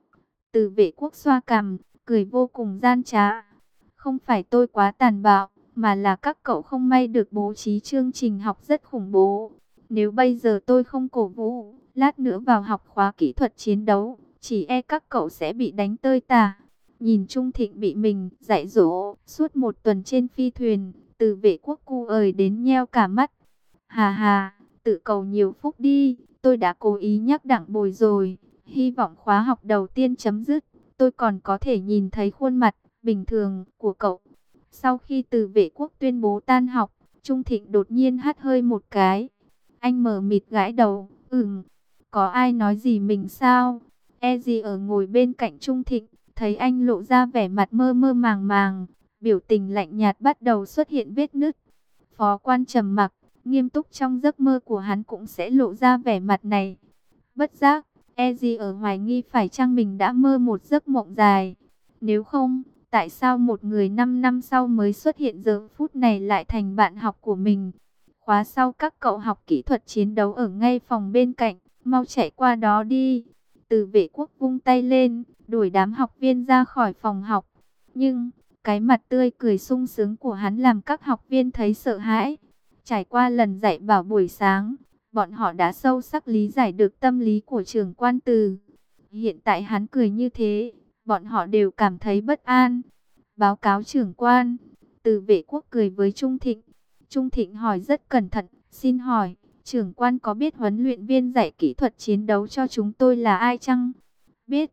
Speaker 1: Từ Vệ Quốc xoa cằm, cười vô cùng gian trá. Không phải tôi quá tàn bạo, mà là các cậu không may được bố trí chương trình học rất khủng bố. Nếu bây giờ tôi không cổ vũ, lát nữa vào học khóa kỹ thuật chiến đấu, chỉ e các cậu sẽ bị đánh tơi tả. Nhìn Trung Thịnh bị mình dạy dỗ suốt một tuần trên phi thuyền, Từ Vệ Quốc cu ời đến nheo cả mắt. Hà hà, tự cầu nhiều phúc đi, tôi đã cố ý nhắc đặng bồi rồi. Hy vọng khóa học đầu tiên chấm dứt, tôi còn có thể nhìn thấy khuôn mặt bình thường của cậu. Sau khi Từ Vệ Quốc tuyên bố tan học, Trung Thịnh đột nhiên hắt hơi một cái. Anh mờ mịt gãi đầu, có ai nói gì mình sao? E gì ở ngồi bên cạnh Trung Thịnh, thấy anh lộ ra vẻ mặt mơ mơ màng màng, biểu tình lạnh nhạt bắt đầu xuất hiện vết nứt. Phó quan trầm mặc, nghiêm túc trong giấc mơ của hắn cũng sẽ lộ ra vẻ mặt này. Bất giác, Eji ở hoài nghi phải chăng mình đã mơ một giấc mộng dài. Nếu không, tại sao một người 5 năm sau mới xuất hiện giờ phút này lại thành bạn học của mình? Khóa sau các cậu học kỹ thuật chiến đấu ở ngay phòng bên cạnh, mau chạy qua đó đi. Từ Vệ Quốc vung tay lên, đuổi đám học viên ra khỏi phòng học. Nhưng, cái mặt tươi cười sung sướng của hắn làm các học viên thấy sợ hãi. Trải qua lần dạy bảo buổi sáng, bọn họ đã sâu sắc lý giải được tâm lý của trưởng quan Từ. Hiện tại hắn cười như thế, bọn họ đều cảm thấy bất an. Báo cáo trưởng quan, Từ Vệ Quốc cười với Trung Thịnh. Trung Thịnh hỏi rất cẩn thận, xin hỏi, trưởng quan có biết huấn luyện viên dạy kỹ thuật chiến đấu cho chúng tôi là ai chăng? Biết.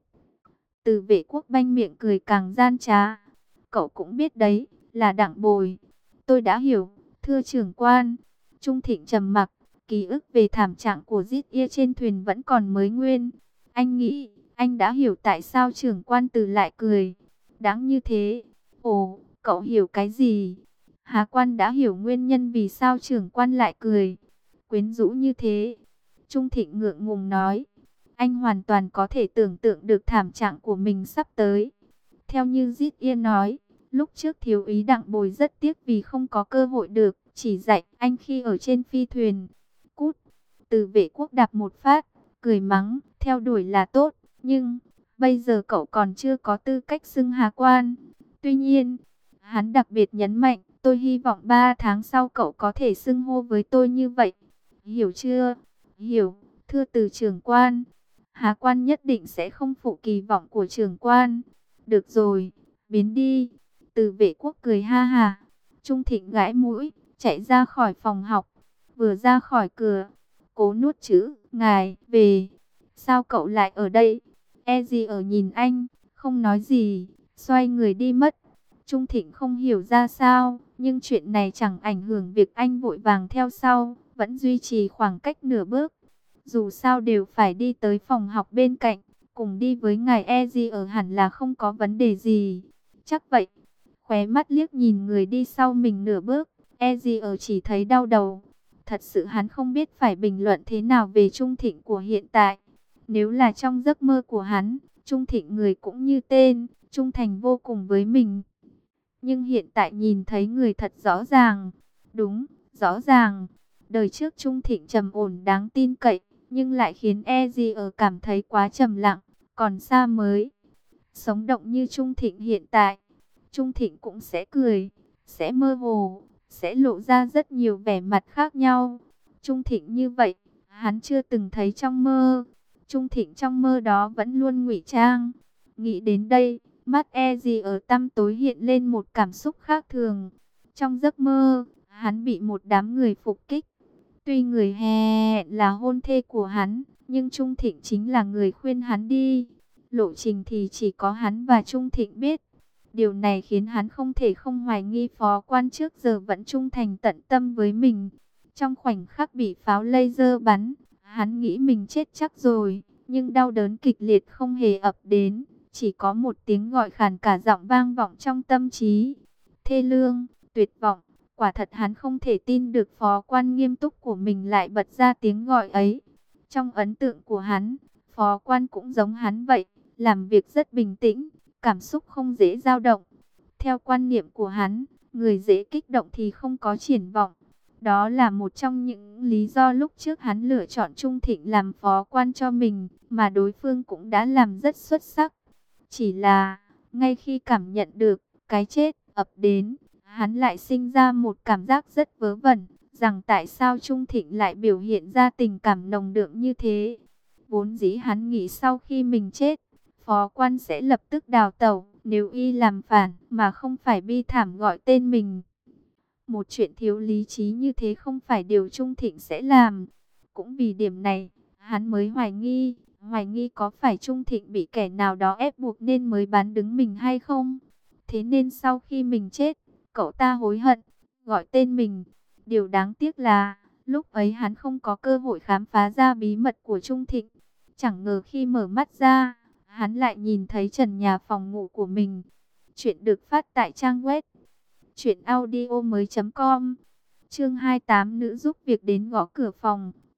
Speaker 1: Từ Vệ Quốc banh miệng cười càng gian trá. Cậu cũng biết đấy, là Đặng Bồi. Tôi đã hiểu, thưa trưởng quan. Trung Thịnh trầm mặc, ký ức về thảm trạng của Giết Ia trên thuyền vẫn còn mới nguyên. Anh nghĩ, anh đã hiểu tại sao trưởng quan Từ lại cười. Đáng như thế. Ồ, cậu hiểu cái gì? Hà quan đã hiểu nguyên nhân vì sao trưởng quan lại cười. Quyến rũ như thế. Trung Thịnh ngượng ngùng nói. Anh hoàn toàn có thể tưởng tượng được thảm trạng của mình sắp tới. Theo như Giết Ia nói, lúc trước thiếu úy Đặng Bồi rất tiếc vì không có cơ hội được chỉ dạy anh khi ở trên phi thuyền. Cút. Từ Vệ Quốc đạp một phát, cười mắng, theo đuổi là tốt, nhưng bây giờ cậu còn chưa có tư cách xưng Hà quan. Tuy nhiên, hắn đặc biệt nhấn mạnh, tôi hy vọng 3 tháng sau cậu có thể xưng hô với tôi như vậy. Hiểu chưa? Hiểu, thưa Từ trưởng quan. Hà quan nhất định sẽ không phụ kỳ vọng của trưởng quan. Được rồi, biến đi. Từ Vệ Quốc cười ha ha. Trung Thịnh gãi mũi, chạy ra khỏi phòng học. Vừa ra khỏi cửa, cố nuốt chữ, ngài, về. Sao cậu lại ở đây? Eji ở nhìn anh, không nói gì, xoay người đi mất. Trung Thịnh không hiểu ra sao, nhưng chuyện này chẳng ảnh hưởng việc anh vội vàng theo sau, vẫn duy trì khoảng cách nửa bước. Dù sao đều phải đi tới phòng học bên cạnh, cùng đi với ngài Eji ở hẳn là không có vấn đề gì. Chắc vậy. Khóe mắt liếc nhìn người đi sau mình nửa bước, Eji ở chỉ thấy đau đầu. Thật sự hắn không biết phải bình luận thế nào về Trung Thịnh của hiện tại. Nếu là trong giấc mơ của hắn, Trung Thịnh người cũng như tên, trung thành vô cùng với mình. Nhưng hiện tại nhìn thấy người thật rõ ràng. Đúng, rõ ràng. Đời trước Trung Thịnh trầm ổn đáng tin cậy, nhưng lại khiến Eji ở cảm thấy quá trầm lặng, còn xa mới. Sống động như Trung Thịnh hiện tại, Trung Thịnh cũng sẽ cười, sẽ mơ hồ, sẽ lộ ra rất nhiều vẻ mặt khác nhau. Trung Thịnh như vậy, hắn chưa từng thấy trong mơ. Trung Thịnh trong mơ đó vẫn luôn ngụy trang. Nghĩ đến đây, mắt Eji ở tăm tối hiện lên một cảm xúc khác thường. Trong giấc mơ, hắn bị một đám người phục kích. Tuy người hẹn là hôn thê của hắn, nhưng Trung Thịnh chính là người khuyên hắn đi. Lộ trình thì chỉ có hắn và Trung Thịnh biết. Điều này khiến hắn không thể không hoài nghi phó quan trước giờ vẫn trung thành tận tâm với mình. Trong khoảnh khắc bị pháo laser bắn, hắn nghĩ mình chết chắc rồi, nhưng đau đớn kịch liệt không hề ập đến. Chỉ có một tiếng gọi khàn cả giọng vang vọng trong tâm trí. Thê lương, tuyệt vọng. Quả thật hắn không thể tin được phó quan nghiêm túc của mình lại bật ra tiếng gọi ấy. Trong ấn tượng của hắn, phó quan cũng giống hắn vậy, làm việc rất bình tĩnh, cảm xúc không dễ dao động. Theo quan niệm của hắn, người dễ kích động thì không có triển vọng. Đó là một trong những lý do lúc trước hắn lựa chọn Trung Thịnh làm phó quan cho mình, mà đối phương cũng đã làm rất xuất sắc. Chỉ là, ngay khi cảm nhận được cái chết ập đến, hắn lại sinh ra một cảm giác rất vớ vẩn, rằng tại sao Trung Thịnh lại biểu hiện ra tình cảm nồng đượm như thế. Vốn dĩ hắn nghĩ sau khi mình chết, phó quan sẽ lập tức đào tẩu, nếu y làm phản mà không phải bi thảm gọi tên mình. Một chuyện thiếu lý trí như thế không phải điều Trung Thịnh sẽ làm. Cũng vì điểm này, hắn mới hoài nghi có phải Trung Thịnh bị kẻ nào đó ép buộc nên mới bán đứng mình hay không. Thế nên sau khi mình chết, cậu ta hối hận, gọi tên mình. Điều đáng tiếc là, lúc ấy hắn không có cơ hội khám phá ra bí mật của Trung Thịnh. Chẳng ngờ khi mở mắt ra, hắn lại nhìn thấy trần nhà phòng ngủ của mình. Chuyện được phát tại trang web truyệnaudiomoi.com. Chương 28, nữ giúp việc đến gõ cửa phòng.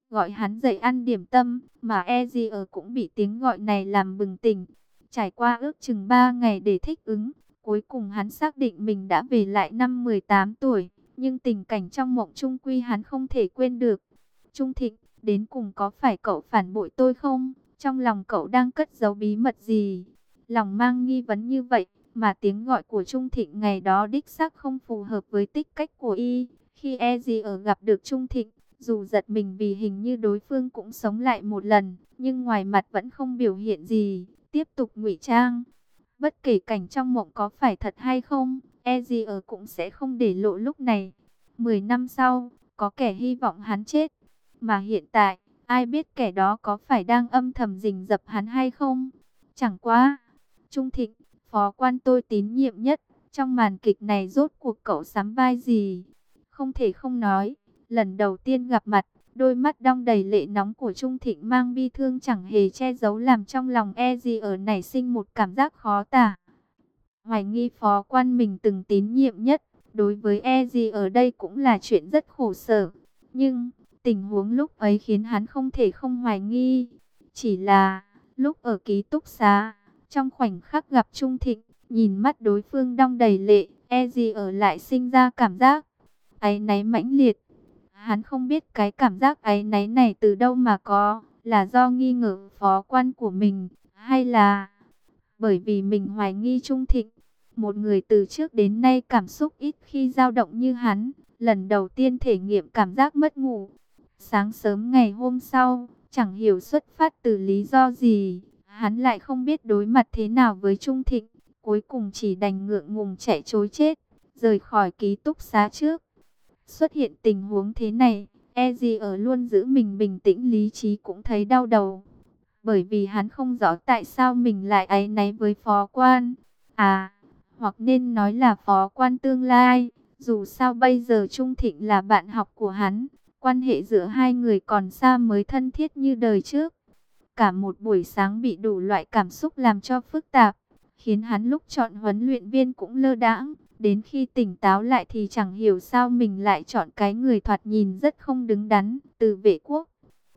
Speaker 1: gọi hắn dậy ăn điểm tâm, mà Ezier cũng bị tiếng gọi này làm bừng tỉnh. Trải qua ước chừng 3 ngày để thích ứng, cuối cùng hắn xác định mình đã về lại năm 18 tuổi, nhưng tình cảnh trong mộng trung quy hắn không thể quên được. Trung Thịnh, đến cùng có phải cậu phản bội tôi không? Trong lòng cậu đang cất giấu bí mật gì? Lòng mang nghi vấn như vậy, mà tiếng gọi của Trung Thịnh ngày đó đích xác không phù hợp với tích cách của y. Khi Ezier gặp được Trung Thịnh, dù giật mình vì hình như đối phương cũng sống lại một lần, nhưng ngoài mặt vẫn không biểu hiện gì, tiếp tục ngụy trang. Bất kể cảnh trong mộng có phải thật hay không, Ezier cũng sẽ không để lộ lúc này. 10 năm sau, có kẻ hy vọng hắn chết, mà hiện tại, ai biết kẻ đó có phải đang âm thầm rình rập hắn hay không? Chẳng qua, Trung Thịnh, phó quan tôi tín nhiệm nhất, trong màn kịch này rốt cuộc cậu sắm vai gì? Không thể không nói, lần đầu tiên gặp mặt, đôi mắt đong đầy lệ nóng của Trung Thịnh mang bi thương chẳng hề che giấu, làm trong lòng Ezier nảy sinh một cảm giác khó tả. Hoài nghi phó quan mình từng tín nhiệm nhất, đối với Ezier ở đây cũng là chuyện rất khổ sở. Nhưng, tình huống lúc ấy khiến hắn không thể không hoài nghi. Chỉ là, lúc ở ký túc xá, trong khoảnh khắc gặp Trung Thịnh, nhìn mắt đối phương đong đầy lệ, Ezier lại sinh ra cảm giác áy náy mãnh liệt. Hắn không biết cái cảm giác áy náy này từ đâu mà có, là do nghi ngờ phó quan của mình, hay là bởi vì mình hoài nghi Trung Thịnh. Một người từ trước đến nay cảm xúc ít khi dao động như hắn, lần đầu tiên thể nghiệm cảm giác mất ngủ. Sáng sớm ngày hôm sau, chẳng hiểu xuất phát từ lý do gì, hắn lại không biết đối mặt thế nào với Trung Thịnh, cuối cùng chỉ đành ngượng ngùng chạy trối chết, rời khỏi ký túc xá trước. Xuất hiện tình huống thế này, Ezier luôn giữ mình bình tĩnh, lý trí cũng thấy đau đầu. Bởi vì hắn không rõ tại sao mình lại áy náy với phó quan. Hoặc nên nói là phó quan tương lai. Dù sao bây giờ Trung Thịnh là bạn học của hắn, quan hệ giữa hai người còn xa mới thân thiết như đời trước. Cả một buổi sáng bị đủ loại cảm xúc làm cho phức tạp, khiến hắn lúc chọn huấn luyện viên cũng lơ đãng. Đến khi tỉnh táo lại thì chẳng hiểu sao mình lại chọn cái người thoạt nhìn rất không đứng đắn, Từ Vệ Quốc.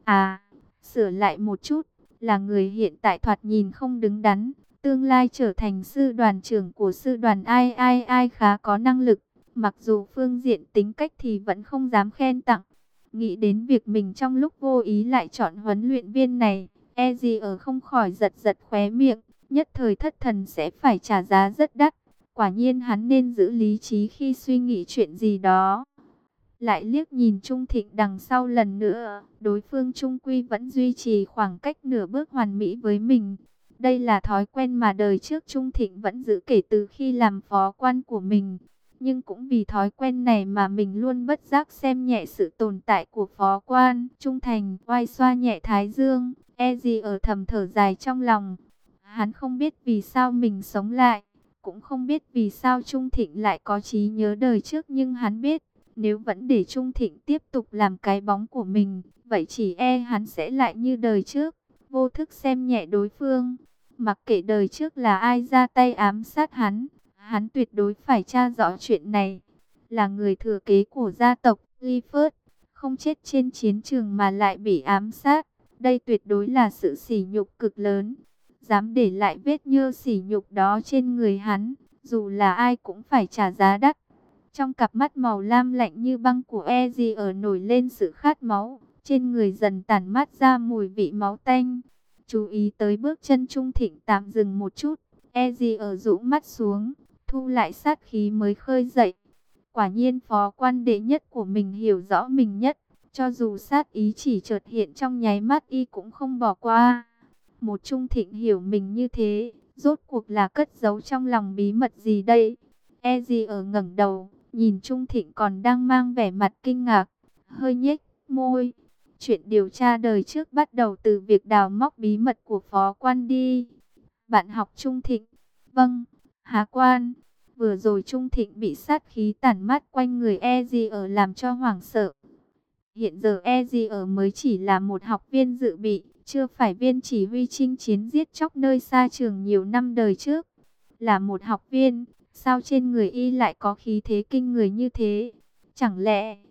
Speaker 1: Sửa lại một chút, là người hiện tại thoạt nhìn không đứng đắn, tương lai trở thành sư đoàn trưởng của sư đoàn ai khá có năng lực. Mặc dù phương diện tính cách thì vẫn không dám khen tặng. Nghĩ đến việc mình trong lúc vô ý lại chọn huấn luyện viên này, Ezier không khỏi giật giật khóe miệng, nhất thời thất thần sẽ phải trả giá rất đắt. Quả nhiên hắn nên giữ lý trí khi suy nghĩ chuyện gì đó. Lại liếc nhìn Trung Thịnh đằng sau lần nữa, đối phương trung quy vẫn duy trì khoảng cách nửa bước hoàn mỹ với mình. Đây là thói quen mà đời trước Trung Thịnh vẫn giữ kể từ khi làm phó quan của mình. Nhưng cũng vì thói quen này mà mình luôn bất giác xem nhẹ sự tồn tại của phó quan. Trung Thành oai xoa nhẹ thái dương, Ezier thầm thở dài trong lòng. Hắn không biết vì sao mình sống lại, cũng không biết vì sao Trung Thịnh lại có trí nhớ đời trước, nhưng hắn biết, nếu vẫn để Trung Thịnh tiếp tục làm cái bóng của mình, vậy chỉ hắn sẽ lại như đời trước, vô thức xem nhẹ đối phương. Mặc kệ đời trước là ai ra tay ám sát hắn, hắn tuyệt đối phải tra rõ chuyện này. Là người thừa kế của gia tộc Clifford, không chết trên chiến trường mà lại bị ám sát. Đây tuyệt đối là sự sỉ nhục cực lớn. Dám để lại vết nhơ sỉ nhục đó trên người hắn, dù là ai cũng phải trả giá đắt. Trong cặp mắt màu lam lạnh như băng của Ezier nổi lên sự khát máu, trên người dần tản mát ra mùi vị máu tanh. Chú ý tới bước chân Trung Thịnh tạm dừng một chút, Ezier rũ mắt xuống, thu lại sát khí mới khơi dậy. Quả nhiên phó quan đệ nhất của mình hiểu rõ mình nhất, cho dù sát ý chỉ chợt hiện trong nháy mắt y cũng không bỏ qua. Một Trung Thịnh hiểu mình như thế, rốt cuộc là cất giấu trong lòng bí mật gì đây? Ezier ngẩng đầu, nhìn Trung Thịnh còn đang mang vẻ mặt kinh ngạc, hơi nhếch môi. Chuyện điều tra đời trước bắt đầu từ việc đào móc bí mật của phó quan đi. Bạn học Trung Thịnh. Vâng, Hà quan. Vừa rồi Trung Thịnh bị sát khí tản mát quanh người Ezier làm cho hoảng sợ. Hiện giờ Ezier mới chỉ là một học viên dự bị, chưa phải viên chỉ huy chinh chiến giết chóc nơi xa trường nhiều năm đời trước. Là một học viên, sao trên người y lại có khí thế kinh người như thế? Chẳng lẽ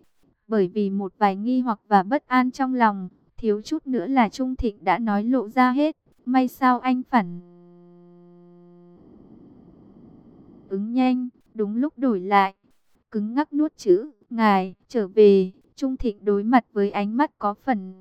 Speaker 1: Bởi vì một vài nghi hoặc và bất an trong lòng, thiếu chút nữa là Trung Thịnh đã nói lộ ra hết. May sao anh phản ứng nhanh, đúng lúc đổi lại, cứng ngắc nuốt chữ ngài trở về. Trung Thịnh đối mặt với ánh mắt có phần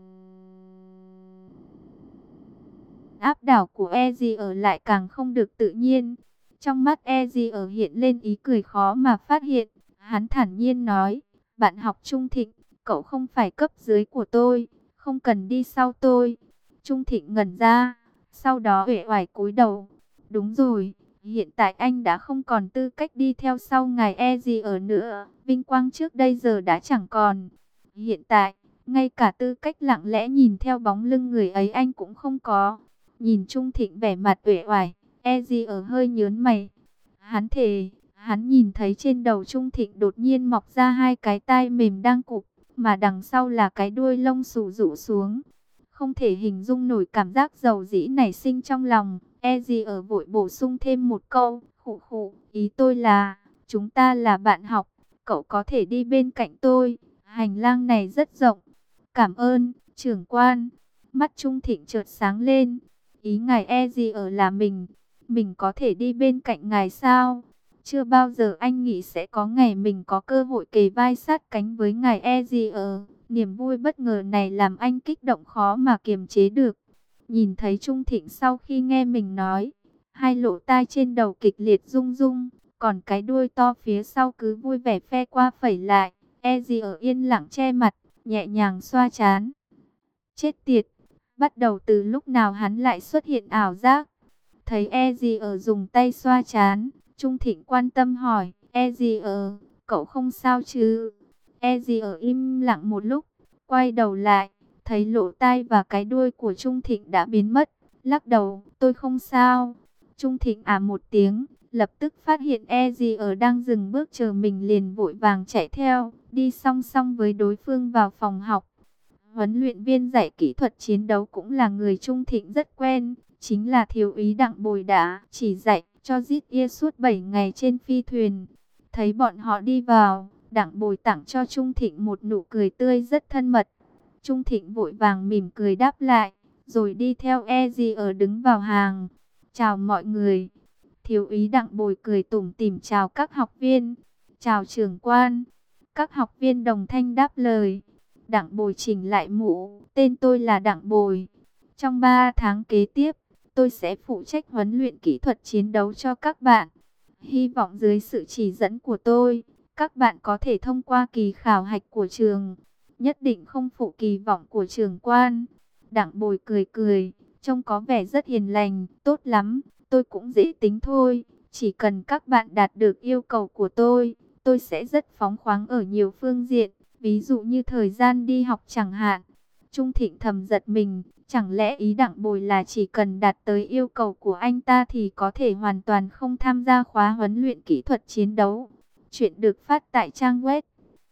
Speaker 1: áp đảo của Eji ở lại càng không được tự nhiên. Trong mắt Eji ở hiện lên ý cười khó mà phát hiện. Hắn thản nhiên nói, bạn học Trung Thịnh, cậu không phải cấp dưới của tôi, không cần đi sau tôi. Trung Thịnh ngẩn ra, sau đó uể oải cúi đầu. Đúng rồi, hiện tại anh đã không còn tư cách đi theo sau ngài Eji ở nữa. Vinh quang trước đây giờ đã chẳng còn. Hiện tại, ngay cả tư cách lặng lẽ nhìn theo bóng lưng người ấy anh cũng không có. Nhìn Trung Thịnh vẻ mặt uể oải, Eji ở hơi nhớn mày. Hắn thề, hắn nhìn thấy trên đầu Trung Thịnh đột nhiên mọc ra hai cái tai mềm đang cụp, mà đằng sau là cái đuôi lông xù rũ xuống. Không thể hình dung nổi cảm giác dầu dĩ nảy sinh trong lòng. Eji ở vội bổ sung thêm một câu, khụ khụ, ý tôi là, chúng ta là bạn học, cậu có thể đi bên cạnh tôi, hành lang này rất rộng. Cảm ơn, trưởng quan. Mắt Trung Thịnh chợt sáng lên. Ý ngài Eji ở là mình có thể đi bên cạnh ngài sao? Chưa bao giờ anh nghĩ sẽ có ngày mình có cơ hội kề vai sát cánh với ngài Eji ở. Niềm vui bất ngờ này làm anh kích động khó mà kiềm chế được. Nhìn thấy Trung Thịnh sau khi nghe mình nói, hai lỗ tai trên đầu kịch liệt rung rung, còn cái đuôi to phía sau cứ vui vẻ phe qua phẩy lại. Eji ở yên lặng che mặt, nhẹ nhàng xoa trán. Chết tiệt, bắt đầu từ lúc nào hắn lại xuất hiện ảo giác? Thấy Eji ở dùng tay xoa trán, Trung Thịnh quan tâm hỏi, Eji ở, cậu không sao chứ? Eji ở im lặng một lúc, quay đầu lại, thấy lỗ tai và cái đuôi của Trung Thịnh đã biến mất, lắc đầu, tôi không sao. Trung Thịnh một tiếng, lập tức phát hiện Eji ở đang dừng bước chờ mình liền vội vàng chạy theo, đi song song với đối phương vào phòng học. Huấn luyện viên dạy kỹ thuật chiến đấu cũng là người Trung Thịnh rất quen, chính là thiếu úy Đặng Bồi đã chỉ dạy cho Zit suốt 7 ngày trên phi thuyền. Thấy bọn họ đi vào, Đặng Bồi tặng cho Trung Thịnh một nụ cười tươi rất thân mật. Trung Thịnh vội vàng mỉm cười đáp lại, rồi đi theo Eji ở đứng vào hàng. Chào mọi người. Thiếu úy Đặng Bồi cười tủm tỉm chào các học viên. Chào trưởng quan. Các học viên đồng thanh đáp lời. Đặng Bồi chỉnh lại mũ, tên tôi là Đặng Bồi. Trong 3 tháng kế tiếp, tôi sẽ phụ trách huấn luyện kỹ thuật chiến đấu cho các bạn. Hy vọng dưới sự chỉ dẫn của tôi, các bạn có thể thông qua kỳ khảo hạch của trường. Nhất định không phụ kỳ vọng của trưởng quan. Đặng Bồi cười cười, trông có vẻ rất hiền lành, tốt lắm, tôi cũng dễ tính thôi. Chỉ cần các bạn đạt được yêu cầu của tôi sẽ rất phóng khoáng ở nhiều phương diện. Ví dụ như thời gian đi học chẳng hạn. Trung Thịnh thầm giật mình, chẳng lẽ ý Đặng Bồi là chỉ cần đạt tới yêu cầu của anh ta thì có thể hoàn toàn không tham gia khóa huấn luyện kỹ thuật chiến đấu. Chuyện được phát tại trang web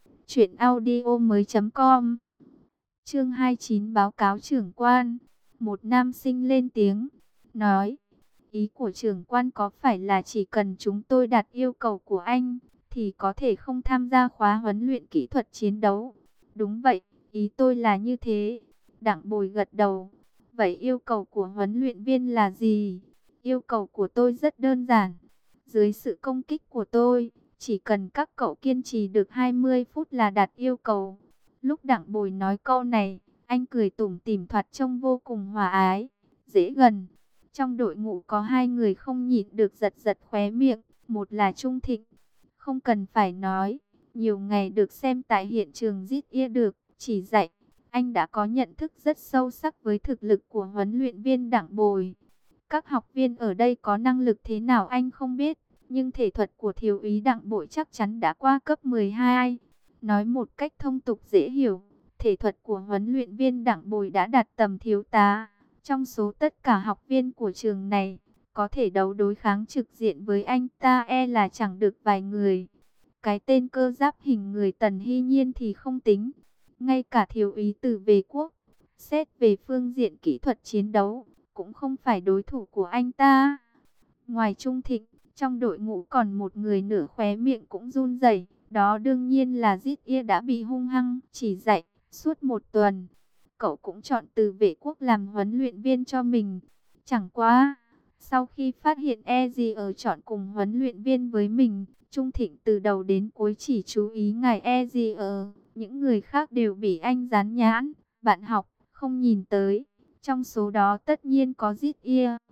Speaker 1: truyệnaudiomoi.com. Chương 29 báo cáo trưởng quan. Một nam sinh lên tiếng, nói, ý của trưởng quan có phải là chỉ cần chúng tôi đạt yêu cầu của anh thì có thể không tham gia khóa huấn luyện kỹ thuật chiến đấu? Đúng vậy, ý tôi là như thế. Đặng Bồi gật đầu. Vậy yêu cầu của huấn luyện viên là gì? Yêu cầu của tôi rất đơn giản. Dưới sự công kích của tôi, chỉ cần các cậu kiên trì được 20 phút là đạt yêu cầu. Lúc Đặng Bồi nói câu này, anh cười tủm tỉm thoạt trông vô cùng hòa ái, dễ gần. Trong đội ngũ có hai người không nhịn được giật giật khóe miệng, một là Trung Thịnh. Không cần phải nói, nhiều ngày được xem tại hiện trường Zit được chỉ dạy, anh đã có nhận thức rất sâu sắc với thực lực của huấn luyện viên Đặng Bồi. Các học viên ở đây có năng lực thế nào anh không biết, nhưng thể thuật của thiếu úy Đặng Bồi chắc chắn đã qua cấp 12. Nói một cách thông tục dễ hiểu, thể thuật của huấn luyện viên Đặng Bồi đã đạt tầm thiếu tá. Trong số tất cả học viên của trường này, có thể đấu đối kháng trực diện với anh ta là chẳng được vài người. Cái tên cơ giáp hình người Tần Hy Nhiên thì không tính. Ngay cả thiếu úy Từ Về Quốc, xét về phương diện kỹ thuật chiến đấu, cũng không phải đối thủ của anh ta. Ngoài Trung Thịnh, trong đội ngũ còn một người nửa khóe miệng cũng run rẩy, Đó đương nhiên là Zit đã bị hung hăng chỉ dạy suốt 1 tuần. Cậu cũng chọn từ vệ quốc làm huấn luyện viên cho mình. Chẳng qua, sau khi phát hiện Ezier chọn cùng huấn luyện viên với mình, Trung Thịnh từ đầu đến cuối chỉ chú ý ngài Ezier. Những người khác đều bị anh dán nhãn, bạn học, không nhìn tới. Trong số đó tất nhiên có Zit.